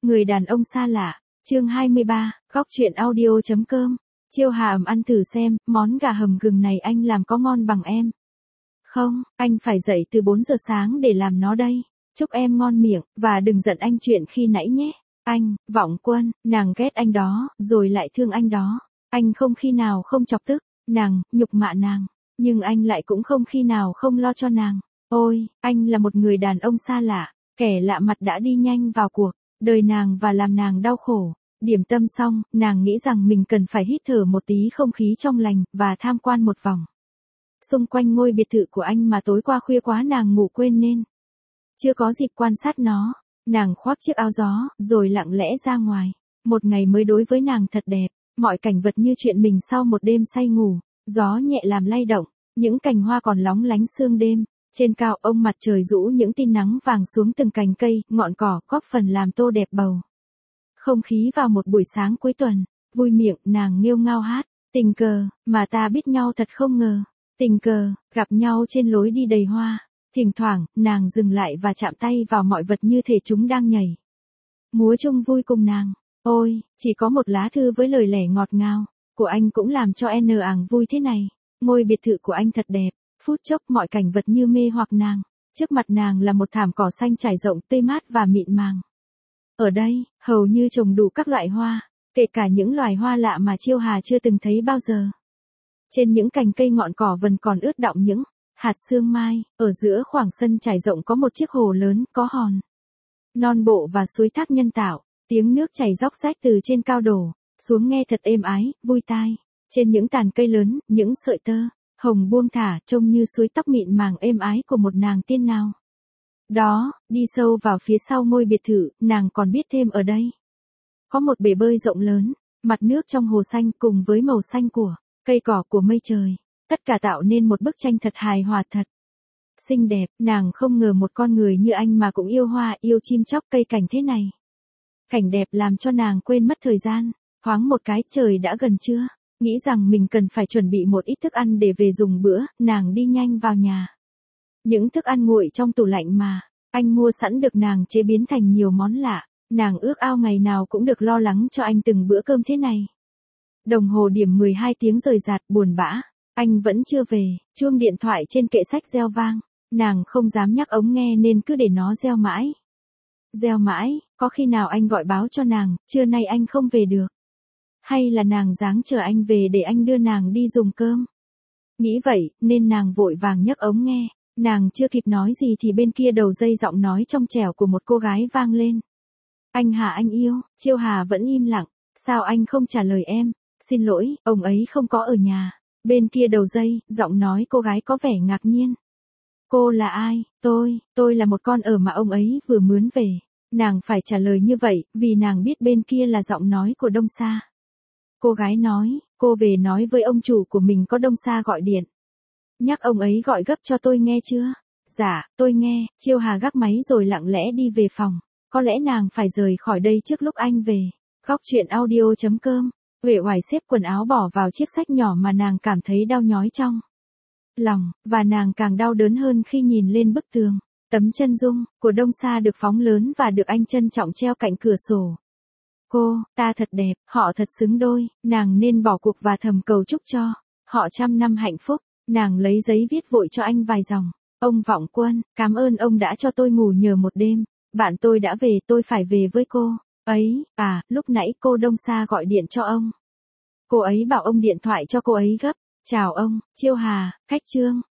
Người đàn ông xa lạ, chương 23, góc truyện audio.com. Chiêu Hà ẩm ăn thử xem, món gà hầm gừng này anh làm có ngon bằng em. Không, anh phải dậy từ 4 giờ sáng để làm nó đây. Chúc em ngon miệng, và đừng giận anh chuyện khi nãy nhé. Anh, Vọng Quân, nàng ghét anh đó, rồi lại thương anh đó. Anh không khi nào không chọc tức, nàng, nhục mạ nàng. Nhưng anh lại cũng không khi nào không lo cho nàng. Ôi, anh là một người đàn ông xa lạ, kẻ lạ mặt đã đi nhanh vào cuộc đời nàng và làm nàng đau khổ. Điểm tâm xong, nàng nghĩ rằng mình cần phải hít thở một tí không khí trong lành, và tham quan một vòng xung quanh ngôi biệt thự của anh mà tối qua khuya quá nàng ngủ quên nên chưa có dịp quan sát nó. Nàng khoác chiếc áo gió, rồi lặng lẽ ra ngoài. Một ngày mới đối với nàng thật đẹp, mọi cảnh vật như chuyện mình sau một đêm say ngủ. Gió nhẹ làm lay động, những cành hoa còn lóng lánh sương đêm. Trên cao ông mặt trời rũ những tia nắng vàng xuống từng cành cây, ngọn cỏ, góp phần làm tô đẹp bầu không khí vào một buổi sáng cuối tuần. Vui miệng, nàng nghêu ngao hát. Tình cờ, mà ta biết nhau thật không ngờ. Tình cờ, gặp nhau trên lối đi đầy hoa. Thỉnh thoảng, nàng dừng lại và chạm tay vào mọi vật như thể chúng đang nhảy múa chung vui cùng nàng. Ôi, chỉ có một lá thư với lời lẽ ngọt ngào của anh cũng làm cho àng vui thế này. Ngôi biệt thự của anh thật đẹp. Phút chốc mọi cảnh vật như mê hoặc nàng. Trước mặt nàng là một thảm cỏ xanh trải rộng, tươi mát và mịn màng. Ở đây, hầu như trồng đủ các loại hoa, kể cả những loài hoa lạ mà Chiêu Hà chưa từng thấy bao giờ. Trên những cành cây ngọn cỏ vẫn còn ướt đọng những hạt sương mai. Ở giữa khoảng sân trải rộng có một chiếc hồ lớn, có hòn non bộ và suối thác nhân tạo. Tiếng nước chảy róc rách từ trên cao đổ xuống nghe thật êm ái, vui tai. Trên những tàn cây lớn, những sợi tơ hồng buông thả trông như suối tóc mịn màng êm ái của một nàng tiên nào đó. Đi sâu vào phía sau ngôi biệt thự, nàng còn biết thêm ở đây có một bể bơi rộng lớn, mặt nước trong hồ xanh cùng với màu xanh của cây cỏ, của mây trời. Tất cả tạo nên một bức tranh thật hài hòa, thật xinh đẹp. Nàng không ngờ một con người như anh mà cũng yêu hoa, yêu chim chóc cây cảnh thế này. Cảnh đẹp làm cho nàng quên mất thời gian. Thoáng một cái, trời đã gần trưa. Nghĩ rằng mình cần phải chuẩn bị một ít thức ăn để về dùng bữa, nàng đi nhanh vào nhà. Những thức ăn nguội trong tủ lạnh mà anh mua sẵn được nàng chế biến thành nhiều món lạ. Nàng ước ao ngày nào cũng được lo lắng cho anh từng bữa cơm thế này. Đồng hồ điểm 12 tiếng rời rạc, buồn bã. Anh vẫn chưa về. Chuông điện thoại trên kệ sách reo vang. Nàng không dám nhắc ống nghe nên cứ để nó reo mãi. Reo mãi, có khi nào anh gọi báo cho nàng, trưa nay anh không về được. Hay là nàng giáng chờ anh về để anh đưa nàng đi dùng cơm. Nghĩ vậy, nên nàng vội vàng nhấc ống nghe. Nàng chưa kịp nói gì thì bên kia đầu dây giọng nói trong trẻo của một cô gái vang lên. Anh Hà anh yêu. Chiêu Hà vẫn im lặng. Sao anh không trả lời em? Xin lỗi, ông ấy không có ở nhà. Bên kia đầu dây, giọng nói cô gái có vẻ ngạc nhiên. Cô là ai? Tôi là một con ở mà ông ấy vừa mướn về. Nàng phải trả lời như vậy, vì nàng biết bên kia là giọng nói của Đông Sa. Cô gái nói, cô về nói với ông chủ của mình có Đông Sa gọi điện. Nhắc ông ấy gọi gấp cho tôi nghe chưa? Dạ, tôi nghe. Chiêu Hà gác máy rồi lặng lẽ đi về phòng. Có lẽ nàng phải rời khỏi đây trước lúc anh về. Góc truyện audio.com. Uể oải xếp quần áo bỏ vào chiếc xách nhỏ mà nàng cảm thấy đau nhói trong lòng, và nàng càng đau đớn hơn khi nhìn lên bức tường. Tấm chân dung của Đông Sa được phóng lớn và được anh trân trọng treo cạnh cửa sổ. Cô, ta thật đẹp, họ thật xứng đôi, nàng nên bỏ cuộc và thầm cầu chúc cho họ 100 năm hạnh phúc. Nàng lấy giấy viết vội cho anh vài dòng. Ông Vọng Quân, cảm ơn ông đã cho tôi ngủ nhờ một đêm. Bạn tôi đã về, tôi phải về với cô ấy. À, lúc nãy cô Đông Sa gọi điện cho ông. Cô ấy bảo ông điện thoại cho cô ấy gấp. Chào ông, Chiêu Hà, khách trương.